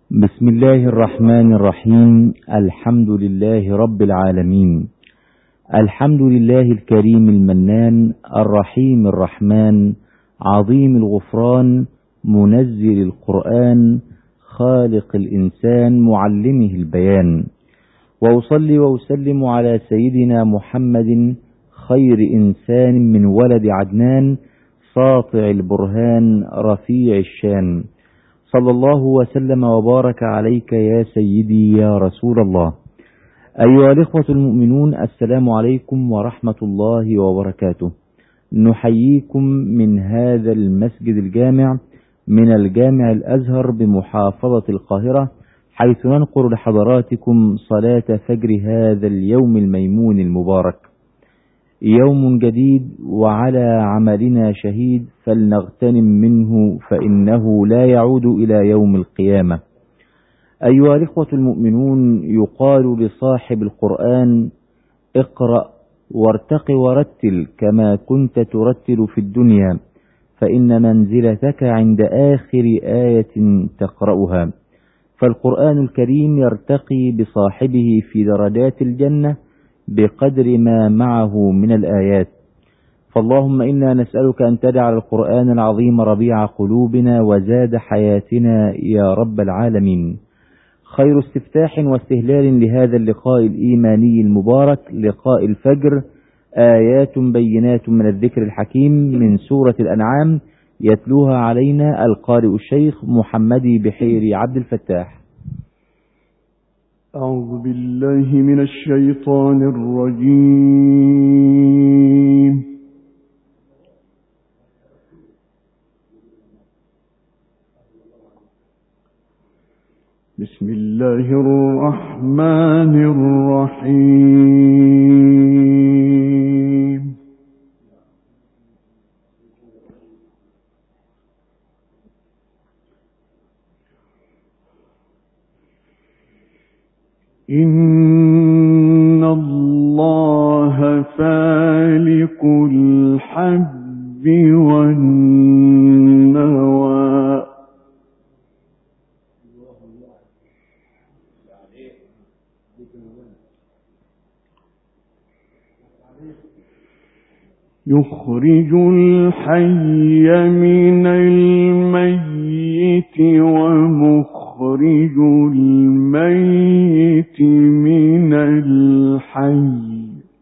بسم الله الرحمن الرحيم. الحمد لله رب العالمين. الحمد لله الكريم المنان الرحيم الرحمن عظيم الغفران منزل القرآن خالق الإنسان معلمه البيان، وأصلي وأسلم على سيدنا محمد خير إنسان من ولد عدنان ساطع البرهان رفيع الشان، صلى الله وسلم وبارك عليك يا سيدي يا رسول الله. أيها الإخوة المؤمنون، السلام عليكم ورحمة الله وبركاته. نحييكم من هذا المسجد الجامع من الجامع الأزهر بمحافظة القاهرة، حيث ننقل لحضراتكم صلاة فجر هذا اليوم الميمون المبارك. يوم جديد وعلى عملنا شهيد، فلنغتنم منه فإنه لا يعود إلى يوم القيامة. أيها الإخوة المؤمنون، يقال لصاحب القرآن: اقرأ وارتق ورتل كما كنت ترتل في الدنيا، فإن منزلتك عند آخر آية تقرأها. فالقرآن الكريم يرتقي بصاحبه في درجات الجنة بقدر ما معه من الآيات. فاللهم إنا نسألك أن تجعل القرآن العظيم ربيع قلوبنا وزاد حياتنا يا رب العالمين. خير استفتاح واستهلال لهذا اللقاء الإيماني المبارك، لقاء الفجر، آيات بينات من الذكر الحكيم من سورة الأنعام، يتلوها علينا القارئ الشيخ محمدي بحيري عبد الفتاح. أعوذ بالله من الشيطان الرجيم. بسم الله الرحمن الرحيم. إن الله فالق الحب والنوى يخرج الحي من الميت ومخرج الميت من الحي،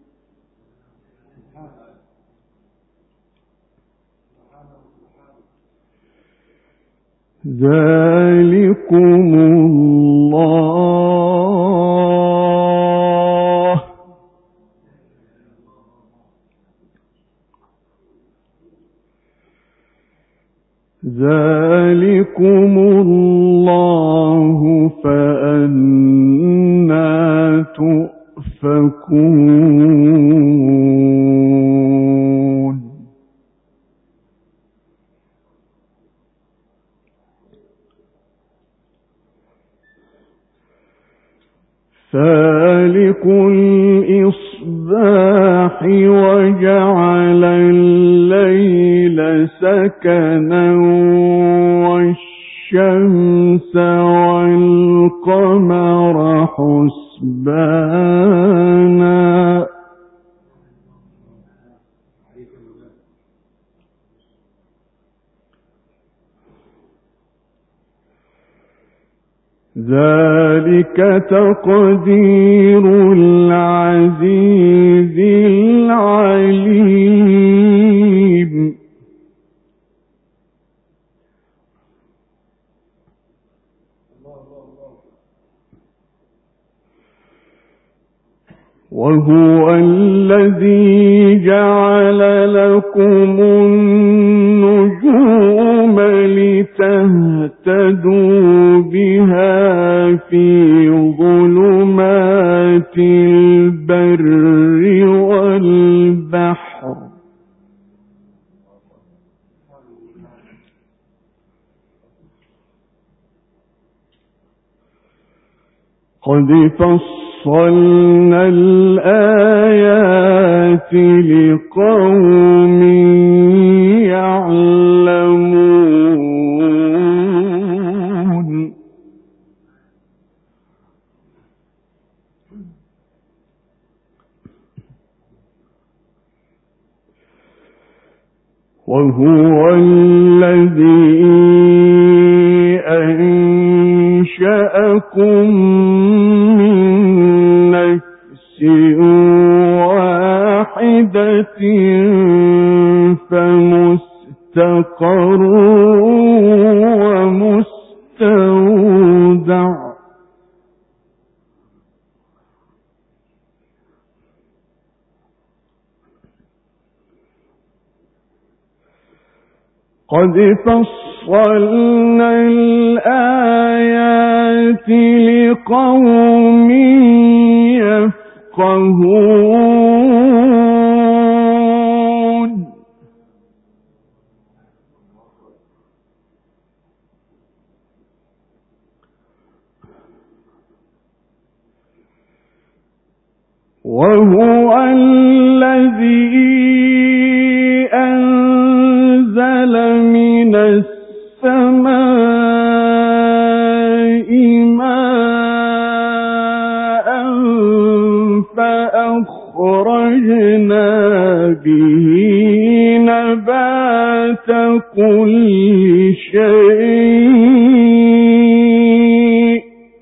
ذلكم الله فأنى تؤفكون. فالق الإصباح وجعل الليل سكنا والشمس والقمر حسبانا، ذلك تقدير العزيز العليم. وهو الذي جعل لكم النجوم لتهتدوا بها في ظلمات البر والبحر، قد فصلنا الآيات لقوم يعلمون. وهو الذي أنشأكم من نفس واحدة فمستقر ومستودع قد فصلنا الآيات لقوم يفقهون وهو الذي أنزل من السماء ماء فأخرجنا به نبات كل شيء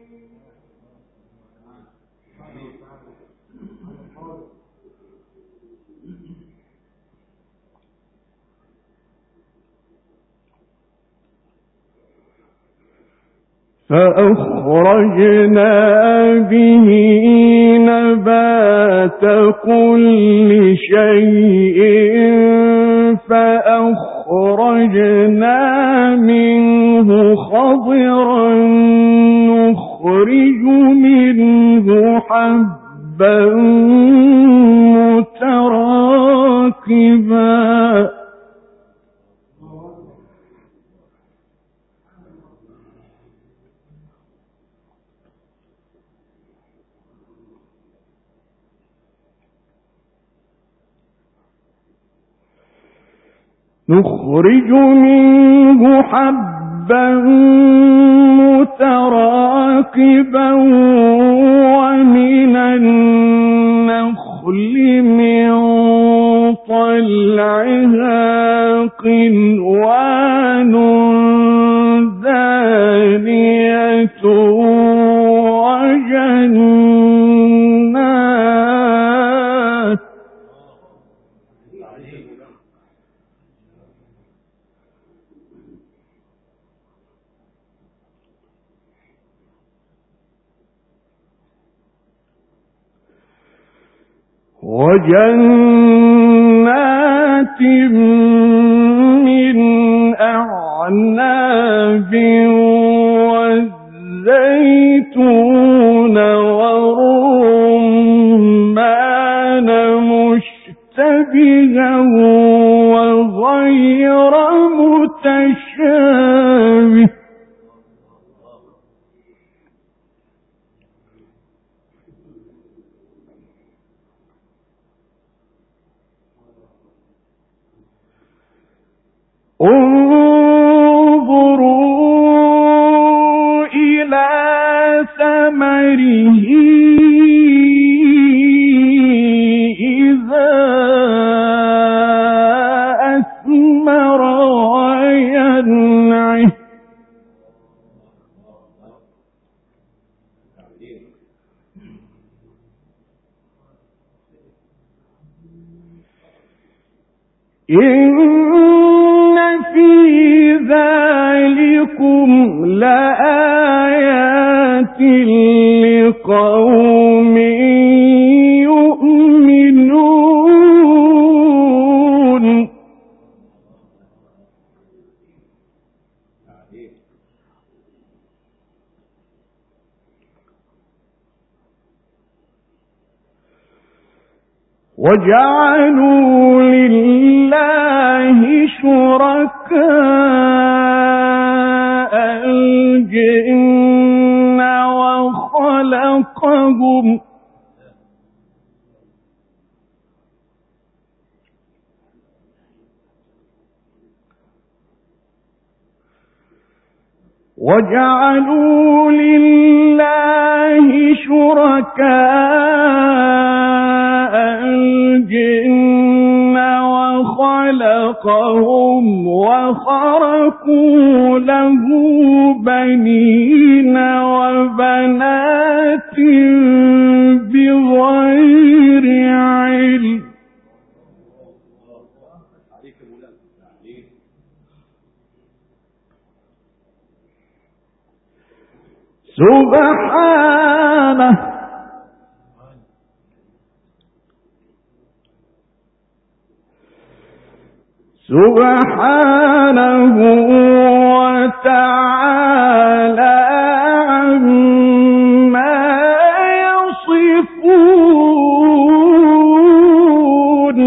فأخرجنا به نبات كل شيء فأخرجنا منه خضرا نخرج منه حبا متراكبا نخرج منه حبا متراكبا ومن النخل من طلعها قنوان دانية وجنات من أعناب والزيتون والرمان مشتبها وغير متشابه انظروا إلى ثمره إذا أثمر وينعه إن في ذلكم لآيات لقوم يؤمنون وجعلوا لله شركاء الجن وخلقهم وجعلوا لله شركاء الجن وخلقهم خلقهم وخرقوا له بنين وبنات بغير علم سبحانه وتعالى عما يصفون.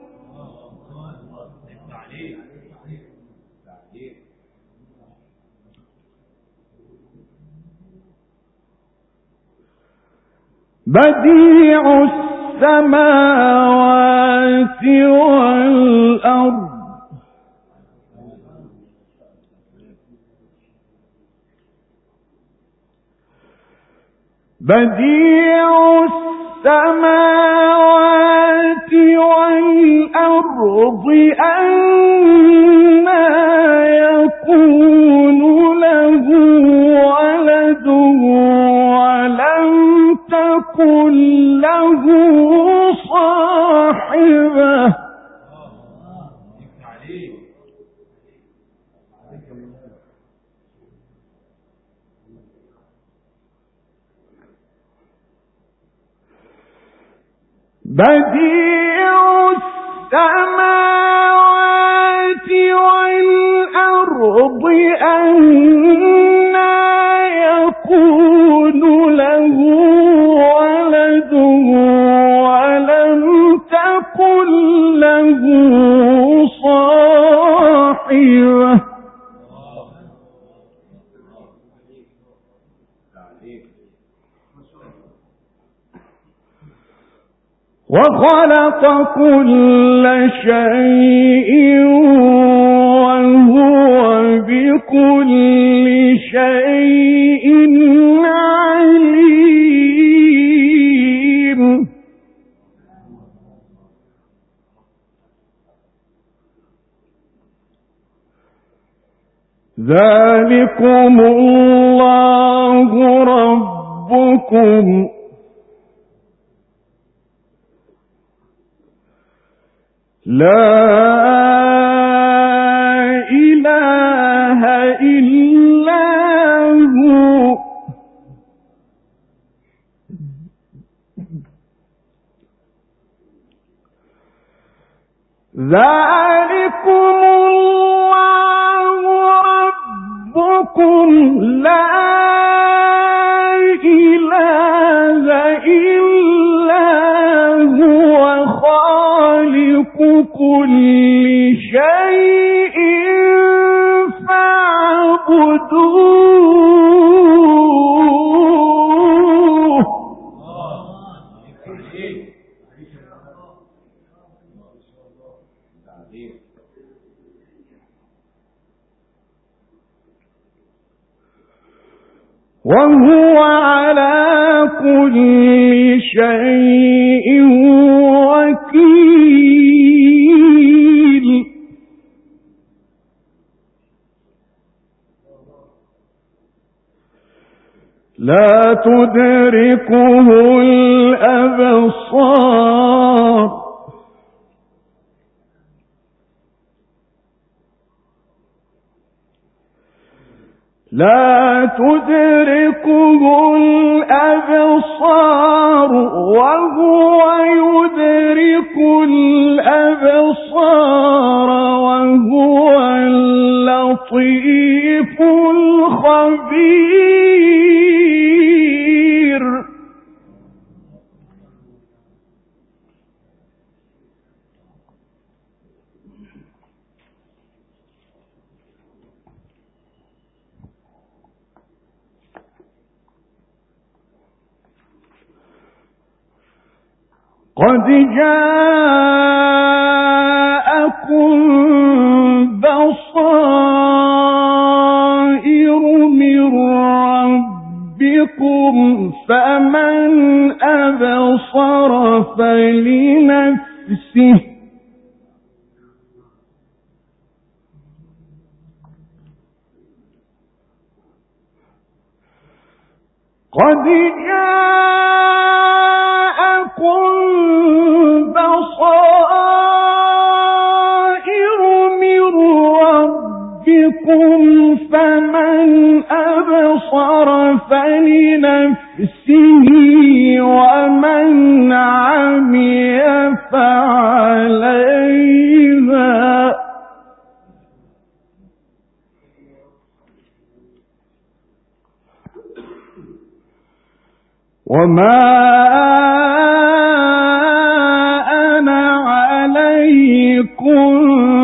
بديع السماوات والأرض بديع السماوات والأرض أنى يكون له ولد ولم تكن له صاحبة بديع السماوات والأرض أنى يكون له ولد ولم تكن له صاحبة وخلق كل شيء وهو بكل شيء عليم. ذلكم الله ربكم لا إله إلا هو ذلكم الله ربكم لا إله إلا هو خالق كل شيء فاعبدوه. وهو على كل شيء وكيل. لا تدركه الأبصار لا تدركه الأبصار وهو يدرك الأبصار وهو اللطيف الخبير. قد جاءكم بصائر من ربكم فمن أبصر فلنفسه قد جاءكم بصائر من ربكم فمن أبصر فلنفسه ومن عمي فعليها وما أنا عليكم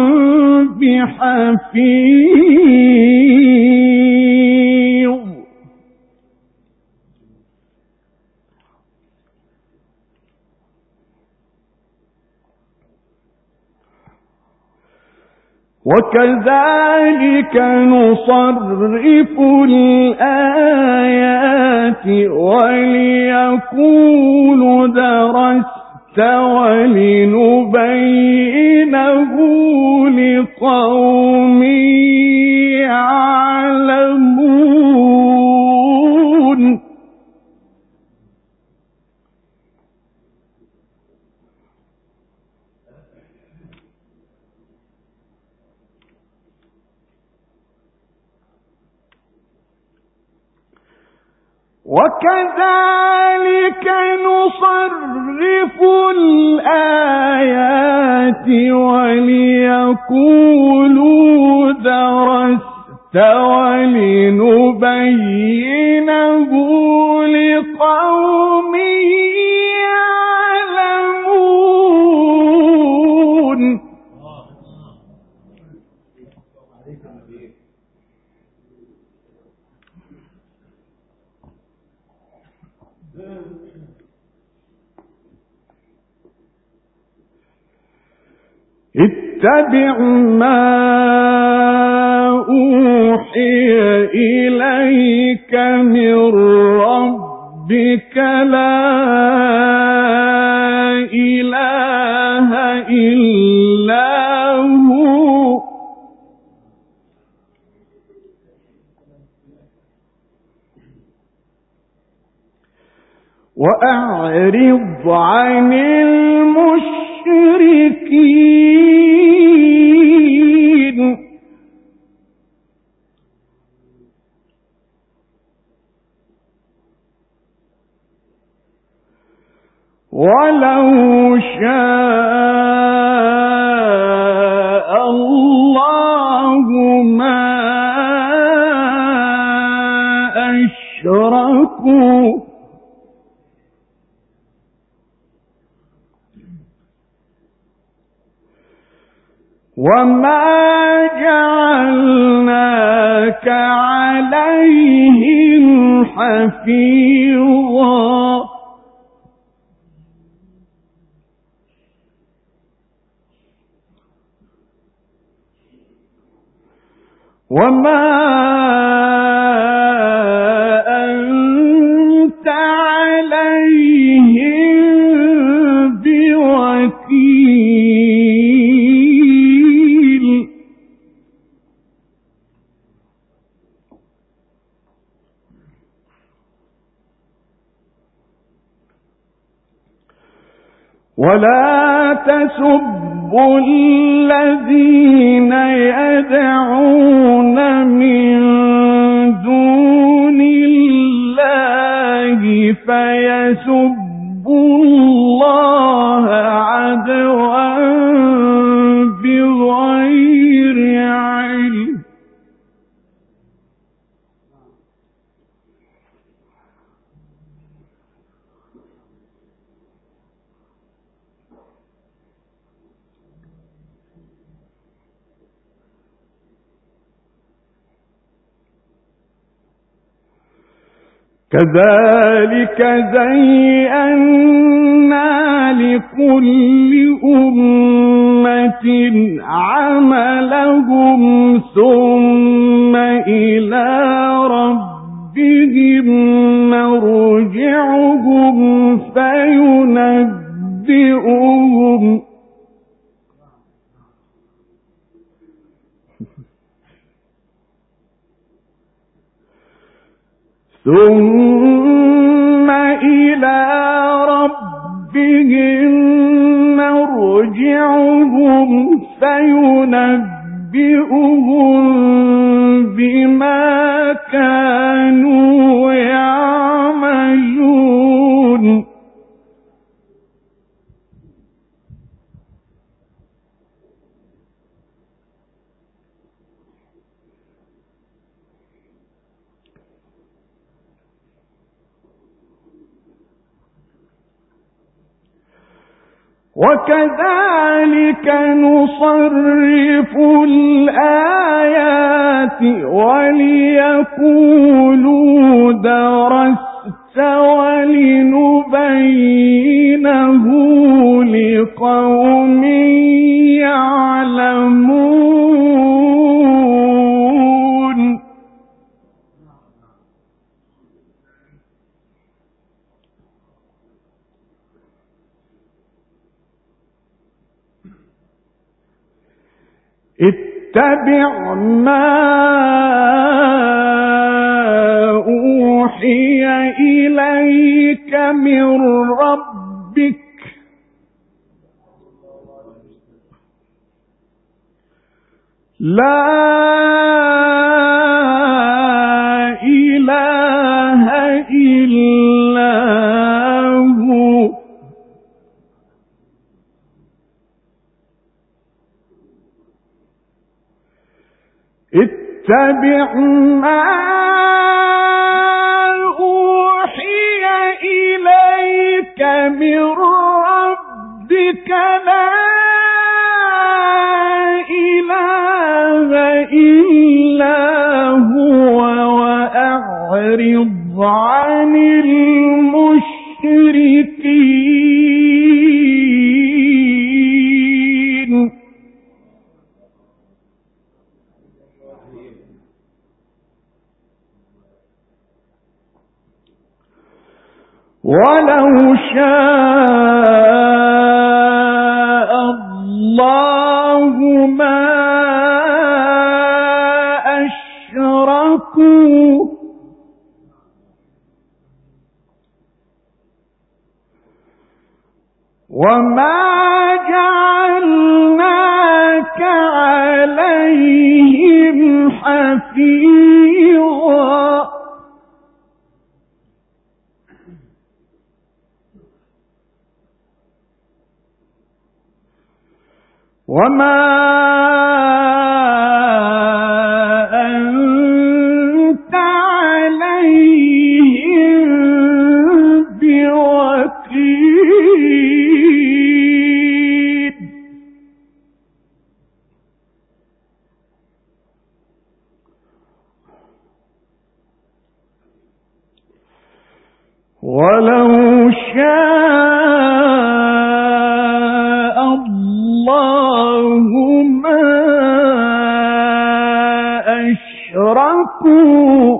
بحفيظ وكذلك نصرف الآيات وليقولوا درست ولنبينه لقوم يعلمون وكذلك نصرف الآيات وليقولوا درست ولنبينه لقوم يعلمون اتبع ما أوحي إليك من ربك لا إله إلا هو وأعرض عن المشركين ولو شاء الله ما أشركوا وما جعلناك عليهم حفيظا وما أنت عليهم بوكيل ولا تسبوا الذين يدعون من دون الله فيسبوا الله عدوا بغير علم كذلك زينا لكل أمة عملهم ثم إلى ربهم مرجعهم فينبئهم ثم مرجعهم فينبئهم بما كانوا يعملون وكذلك نصرف الآيات وليقولوا درست ولنبينه لقوم يعلمون اتبع ما أوحي إليك من ربك لا إله إلا هو اتبع ما أوحي إليك من ربك لا إله إلا هو وأعرض عن المشركين ولو شاء الله ما أشركوا وما جعلناك عليهم حفيظا وما أنت عليهم بوكيل ولو شاء الله ما أشركوا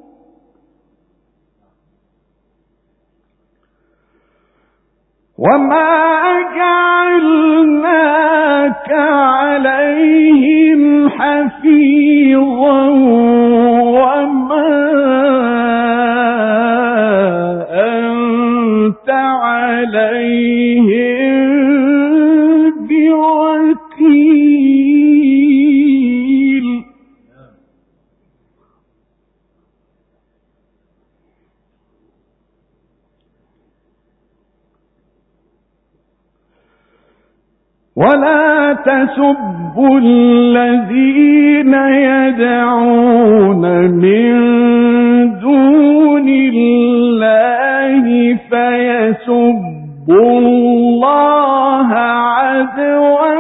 وما جعلناك عليهم حفيظا وما أنت عليهم بوكيل ولا تسبوا الذين يدعون من دون الله فيسبوا الله عدوا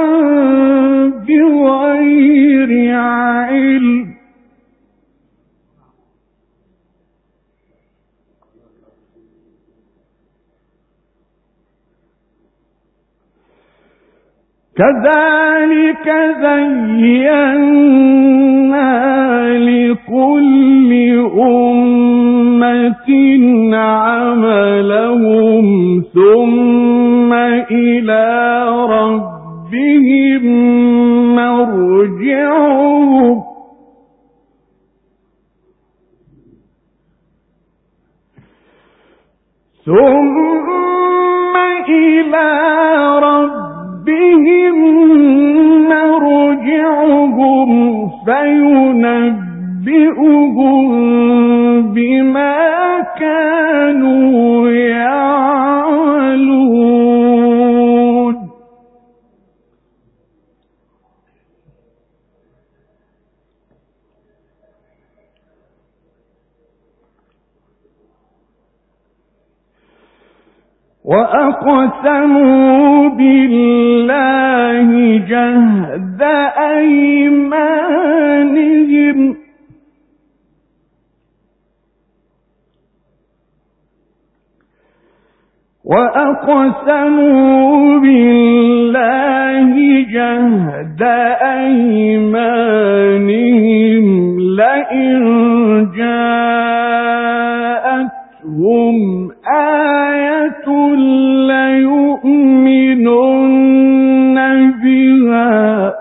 بغير علم كذلك زينا لكل أمة عملهم ثم إلى ربهم مرجعهم ثم إلى ربهم ربهم مرجعهم فينبئهم بما كانوا يعملون. وأقسموا بالله جهد أيمانهم لئن جاءتهم آية ليؤمنن بها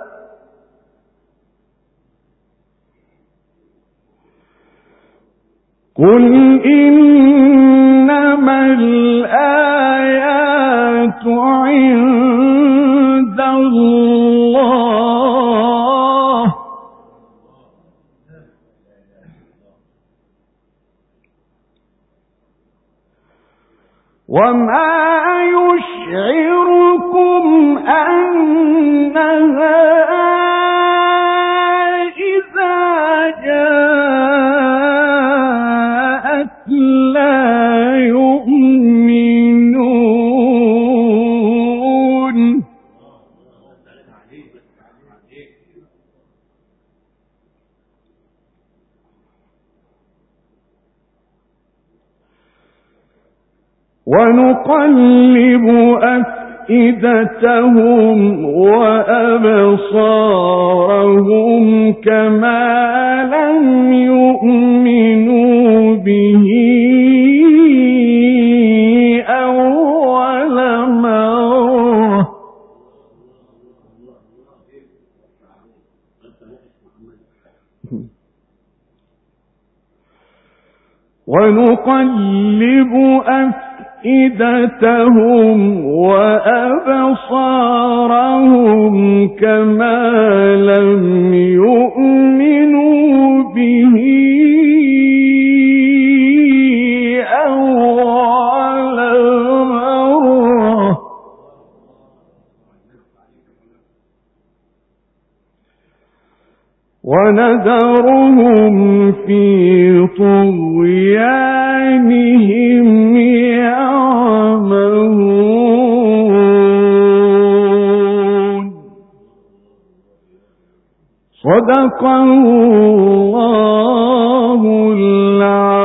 قل إنما الآيات عند الله وما يشعركم أنها إذا جاءت لا يؤمنون. ونقلب أفئدتهم وأبصارهم كما لم يؤمنوا به أول مرة ونقلب أفئدتهم وأبصارهم كما لم يؤمنوا به أول مرة ونذرهم في طغيانهم يعمهون. صدق الله العظيم.